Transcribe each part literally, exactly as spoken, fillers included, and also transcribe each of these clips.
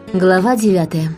Глава девятая.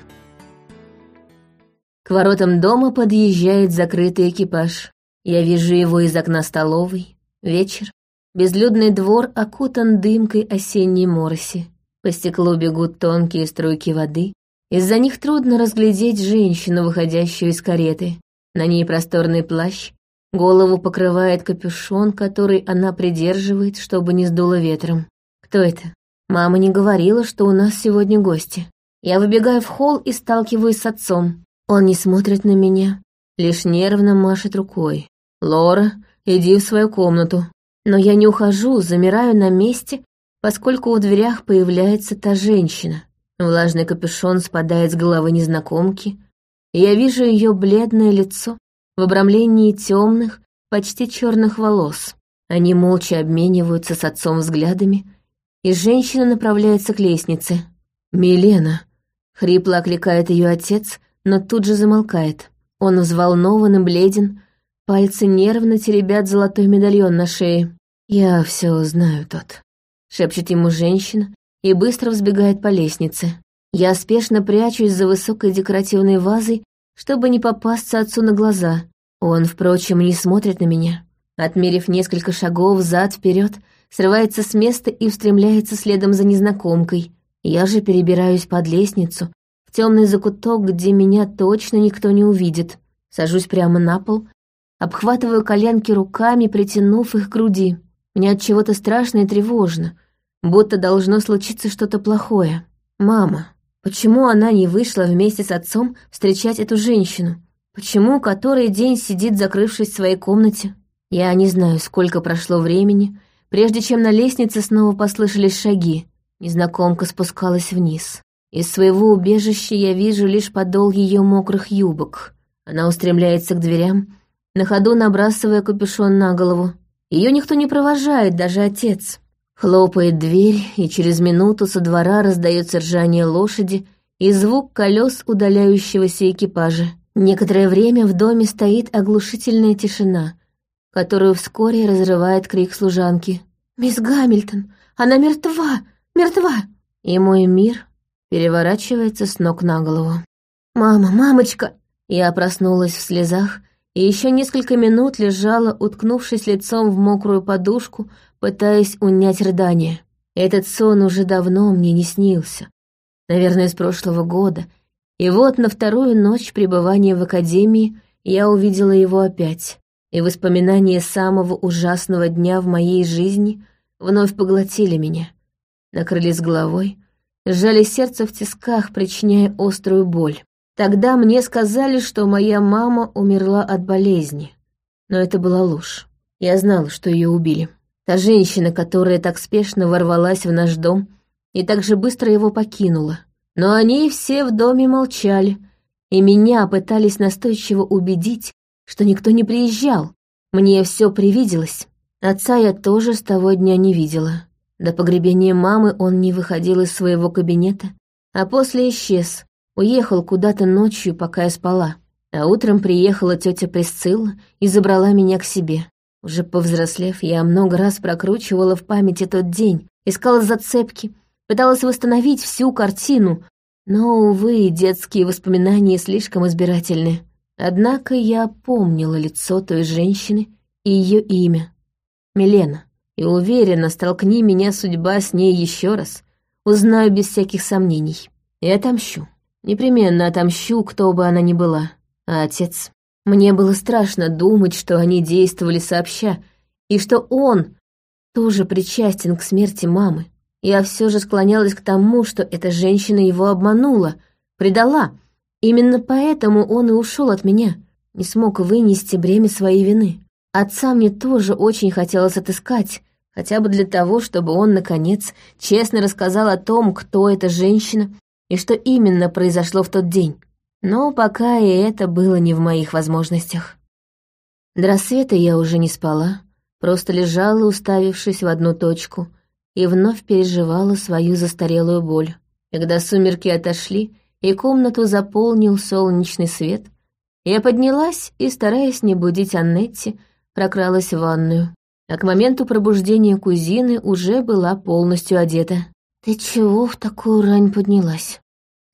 К воротам дома подъезжает закрытый экипаж. Я вижу его из окна столовой. Вечер. Безлюдный двор окутан дымкой осенней мороси. По стеклу бегут тонкие струйки воды. Из-за них трудно разглядеть женщину, выходящую из кареты. На ней просторный плащ. Голову покрывает капюшон, который она придерживает, чтобы не сдуло ветром. Кто это? Мама не говорила, что у нас сегодня гости. Я выбегаю в холл и сталкиваюсь с отцом. Он не смотрит на меня, лишь нервно машет рукой. «Лора, иди в свою комнату». Но я не ухожу, замираю на месте, поскольку в дверях появляется та женщина. Влажный капюшон спадает с головы незнакомки, и я вижу ее бледное лицо в обрамлении темных, почти черных волос. Они молча обмениваются с отцом взглядами, и женщина направляется к лестнице. «Милена!» — хрипло окликает ее отец, но тут же замолкает. Он взволнован и бледен, пальцы нервно теребят золотой медальон на шее. «Я все знаю, тот», — шепчет ему женщина и быстро взбегает по лестнице. Я спешно прячусь за высокой декоративной вазой, чтобы не попасться отцу на глаза. Он, впрочем, не смотрит на меня. Отмерив несколько шагов взад-вперед, срывается с места и устремляется следом за незнакомкой. Я же перебираюсь под лестницу, в темный закуток, где меня точно никто не увидит. Сажусь прямо на пол, обхватываю коленки руками, притянув их к груди. Мне от чего-то страшно и тревожно, будто должно случиться что-то плохое. Мама, почему она не вышла вместе с отцом встречать эту женщину? Почему который день сидит, закрывшись в своей комнате? Я не знаю, сколько прошло времени, прежде чем на лестнице снова послышались шаги. Незнакомка спускалась вниз. Из своего убежища я вижу лишь подол ее мокрых юбок. Она устремляется к дверям, на ходу набрасывая капюшон на голову. Ее никто не провожает, даже отец. Хлопает дверь, и через минуту со двора раздается ржание лошади и звук колес удаляющегося экипажа. Некоторое время в доме стоит оглушительная тишина, которую вскоре разрывает крик служанки. «Мисс Гамильтон! Она мертва! Мертва!» И мой мир переворачивается с ног на голову. «Мама, мамочка!» Я проснулась в слезах и еще несколько минут лежала, уткнувшись лицом в мокрую подушку, пытаясь унять рыдание. Этот сон уже давно мне не снился. Наверное, с прошлого года. И вот на вторую ночь пребывания в академии я увидела его опять. И воспоминания самого ужасного дня в моей жизни вновь поглотили меня. Накрыли с головой, сжали сердце в тисках, причиняя острую боль. Тогда мне сказали, что моя мама умерла от болезни. Но это была ложь. Я знала, что ее убили. Та женщина, которая так спешно ворвалась в наш дом и так же быстро его покинула. Но они все в доме молчали, и меня пытались настойчиво убедить, что никто не приезжал. Мне все привиделось. Отца я тоже с того дня не видела. До погребения мамы он не выходил из своего кабинета, а после исчез, уехал куда-то ночью, пока я спала. А утром приехала тетя Присцилла и забрала меня к себе. Уже повзрослев, я много раз прокручивала в памяти тот день, искала зацепки, пыталась восстановить всю картину, но, увы, детские воспоминания слишком избирательны. Однако я помнила лицо той женщины и ее имя — Милена. И уверена, столкни меня судьба с ней еще раз, узнаю без всяких сомнений. И отомщу. Непременно отомщу, кто бы она ни была. А отец... Мне было страшно думать, что они действовали сообща, и что он тоже причастен к смерти мамы. Я все же склонялась к тому, что эта женщина его обманула, предала. Именно поэтому он и ушел от меня, не смог вынести бремя своей вины. Отца мне тоже очень хотелось отыскать, хотя бы для того, чтобы он, наконец, честно рассказал о том, кто эта женщина и что именно произошло в тот день. Но пока и это было не в моих возможностях. До рассвета я уже не спала, просто лежала, уставившись в одну точку, и вновь переживала свою застарелую боль. Когда сумерки отошли, и комнату заполнил солнечный свет, я поднялась и, стараясь не будить Аннетти, прокралась в ванную. А к моменту пробуждения кузины уже была полностью одета. «Ты чего в такую рань поднялась?»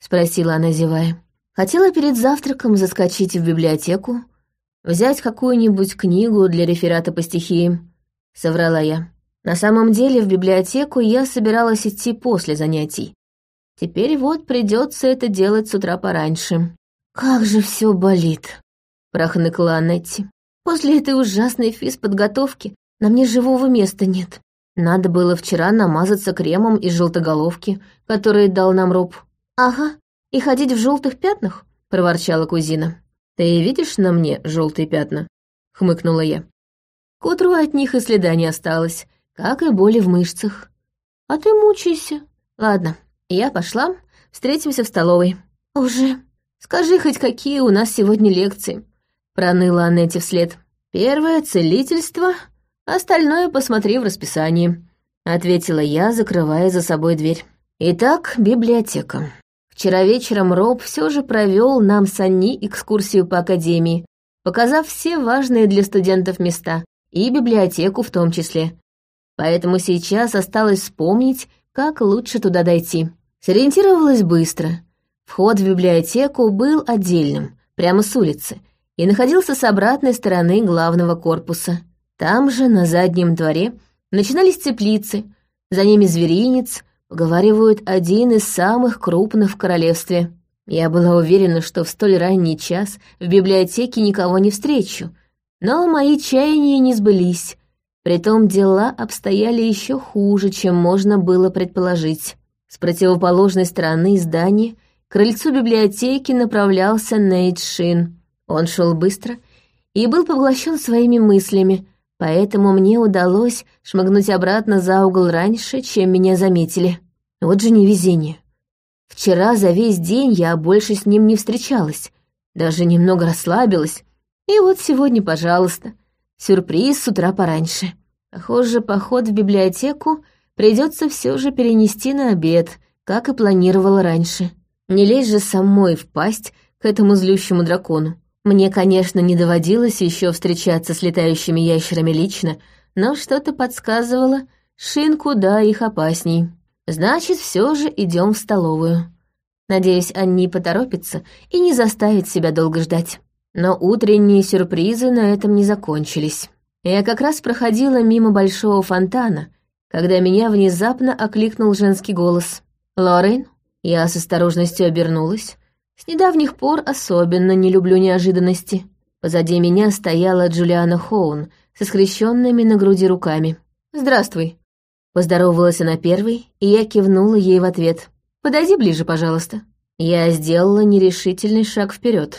спросила она, зевая. «Хотела перед завтраком заскочить в библиотеку, взять какую-нибудь книгу для реферата по стихиям», — соврала я. На самом деле в библиотеку я собиралась идти после занятий. Теперь вот придется это делать с утра пораньше. «Как же все болит», — прохныкала Аннетти. «После этой ужасной физподготовки на мне живого места нет. Надо было вчера намазаться кремом из желтоголовки, который дал нам Роб». «Ага, и ходить в желтых пятнах?» — проворчала кузина. «Ты видишь на мне желтые пятна?» — хмыкнула я. «К утру от них и следа не осталось, как и боли в мышцах. А ты мучайся. Ладно, я пошла, встретимся в столовой». «Уже? Скажи хоть, какие у нас сегодня лекции?» — проныла Аннетти вслед. «Первое — целительство, остальное посмотри в расписании», — ответила я, закрывая за собой дверь. «Итак, библиотека. Вчера вечером Роб все же провел нам с Анни экскурсию по академии, показав все важные для студентов места, и библиотеку в том числе. Поэтому сейчас осталось вспомнить, как лучше туда дойти. Сориентировалась быстро. Вход в библиотеку был отдельным, прямо с улицы, и находился с обратной стороны главного корпуса. Там же, на заднем дворе, начинались теплицы, за ними зверинец, поговаривают, один из самых крупных в королевстве. Я была уверена, что в столь ранний час в библиотеке никого не встречу, но мои чаяния не сбылись. Притом дела обстояли еще хуже, чем можно было предположить. С противоположной стороны здания к крыльцу библиотеки направлялся Нейт Шин. Он шел быстро и был поглощен своими мыслями, поэтому мне удалось шмыгнуть обратно за угол раньше, чем меня заметили. Вот же невезение. Вчера за весь день я больше с ним не встречалась, даже немного расслабилась, и вот сегодня, пожалуйста, сюрприз с утра пораньше. Похоже, поход в библиотеку придется все же перенести на обед, как и планировала раньше. Не лезь же самой в пасть к этому злющему дракону. Мне, конечно, не доводилось еще встречаться с летающими ящерами лично, но что-то подсказывало, Шин куда их опасней. Значит, все же идем в столовую. Надеюсь, Анни поторопится и не заставит себя долго ждать. Но утренние сюрпризы на этом не закончились. Я как раз проходила мимо большого фонтана, когда меня внезапно окликнул женский голос. «Лоррейн?» Я с осторожностью обернулась. С недавних пор особенно не люблю неожиданности. Позади меня стояла Джулиана Хоун со скрещенными на груди руками. «Здравствуй». Поздоровалась она первой, и я кивнула ей в ответ. «Подойди ближе, пожалуйста». Я сделала нерешительный шаг вперед.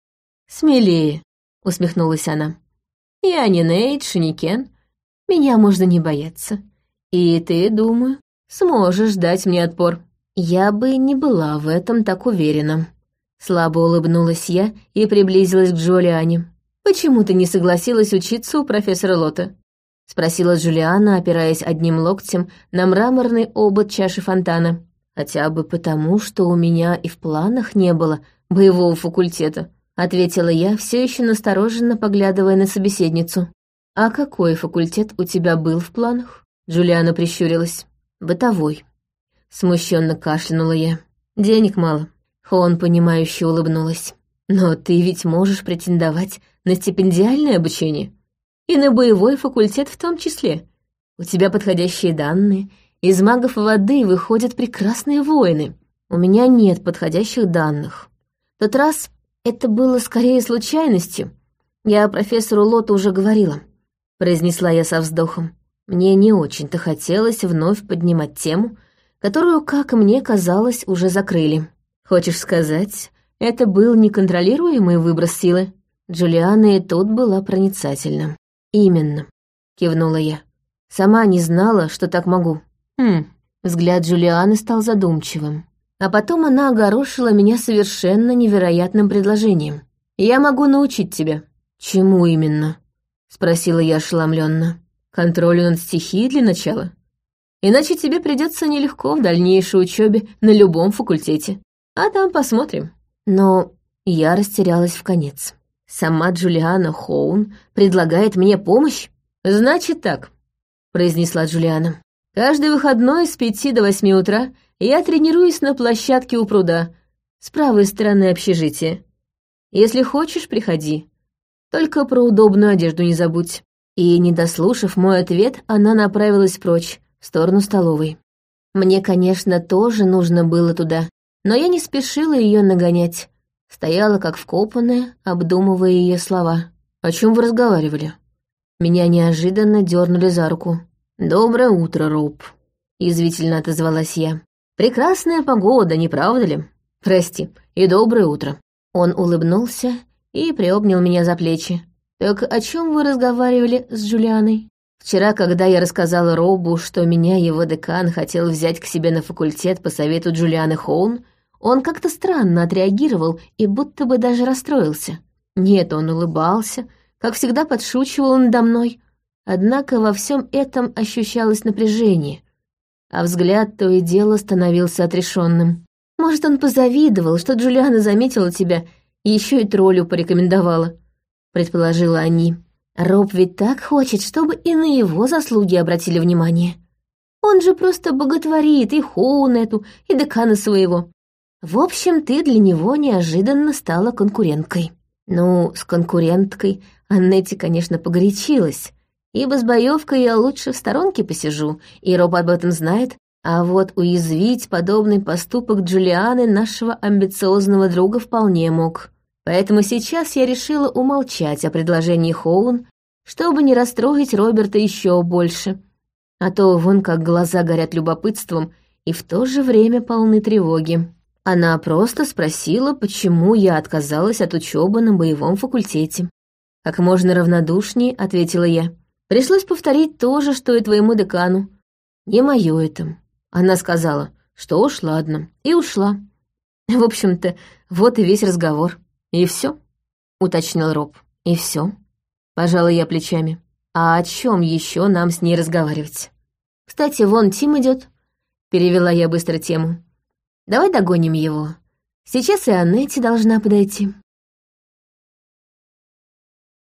«Смелее», — усмехнулась она. «Я не Нейдж, не Кен. Меня можно не бояться. И ты, думаю, сможешь дать мне отпор». Я бы не была в этом так уверена. Слабо улыбнулась я и приблизилась к Джулиане. «Почему ты не согласилась учиться у профессора Лота?» — спросила Джулиана, опираясь одним локтем на мраморный обод чаши фонтана. «Хотя бы потому, что у меня и в планах не было боевого факультета», — ответила я, все еще настороженно поглядывая на собеседницу. «А какой факультет у тебя был в планах?» Джулиана прищурилась. «Бытовой». Смущенно кашлянула я. «Денег мало». Хон, понимающе улыбнулась. «Но ты ведь можешь претендовать на стипендиальное обучение. И на боевой факультет в том числе. У тебя подходящие данные. Из магов воды выходят прекрасные воины. У меня нет подходящих данных. В тот раз это было скорее случайностью. Я профессору Лоту уже говорила», — произнесла я со вздохом. Мне не очень-то хотелось вновь поднимать тему, которую, как мне казалось, уже закрыли. «Хочешь сказать, это был неконтролируемый выброс силы?» Джулиана и тут была проницательна. «Именно», — кивнула я. «Сама не знала, что так могу». «Хм». Взгляд Джулианы стал задумчивым. А потом она огорошила меня совершенно невероятным предложением. «Я могу научить тебя». «Чему именно?» — спросила я ошеломленно. «Контролю над стихией для начала. Иначе тебе придется нелегко в дальнейшей учебе на любом факультете. А там посмотрим». Но я растерялась вконец. Сама Джулиана Хоун предлагает мне помощь? «Значит так», — произнесла Джулиана. «Каждый выходной с пяти до восьми утра я тренируюсь на площадке у пруда, с правой стороны общежития. Если хочешь, приходи. Только про удобную одежду не забудь». И, не дослушав мой ответ, она направилась прочь, в сторону столовой. Мне, конечно, тоже нужно было туда, но я не спешила ее нагонять. Стояла как вкопанная, обдумывая ее слова. «О чем вы разговаривали?» Меня неожиданно дернули за руку. «Доброе утро, Роб», — язвительно отозвалась я. «Прекрасная погода, не правда ли? Прости, и доброе утро». Он улыбнулся и приобнял меня за плечи. «Так о чем вы разговаривали с Джулианой?» Вчера, когда я рассказала Робу, что меня его декан хотел взять к себе на факультет по совету Джулианы Хоун, он как-то странно отреагировал и будто бы даже расстроился. Нет, он улыбался, как всегда подшучивал надо мной. Однако во всем этом ощущалось напряжение, а взгляд то и дело становился отрешенным. «Может, он позавидовал, что Джулиана заметила тебя и еще и троллю порекомендовала», — предположила они. «Роб ведь так хочет, чтобы и на его заслуги обратили внимание. Он же просто боготворит и Хоун эту, и декана своего. В общем, ты для него неожиданно стала конкуренткой». Ну, с конкуренткой Аннетти, конечно, погорячилась, ибо с боевкой я лучше в сторонке посижу, и Роб об этом знает, а вот уязвить подобный поступок Джулианы нашего амбициозного друга вполне мог. Поэтому сейчас я решила умолчать о предложении Хоун, чтобы не расстроить Роберта еще больше. А то вон как глаза горят любопытством и в то же время полны тревоги. Она просто спросила, почему я отказалась от учебы на боевом факультете. Как можно равнодушнее, ответила я. Пришлось повторить то же, что и твоему декану. Не моё это. Она сказала, что уж ладно, и ушла. В общем-то, вот и весь разговор. «И все?» — уточнил Роб. «И все?» — пожала я плечами. «А о чем еще нам с ней разговаривать?» «Кстати, вон Тим идет. Перевела я быстро тему. «Давай догоним его. Сейчас и Аннетти должна подойти».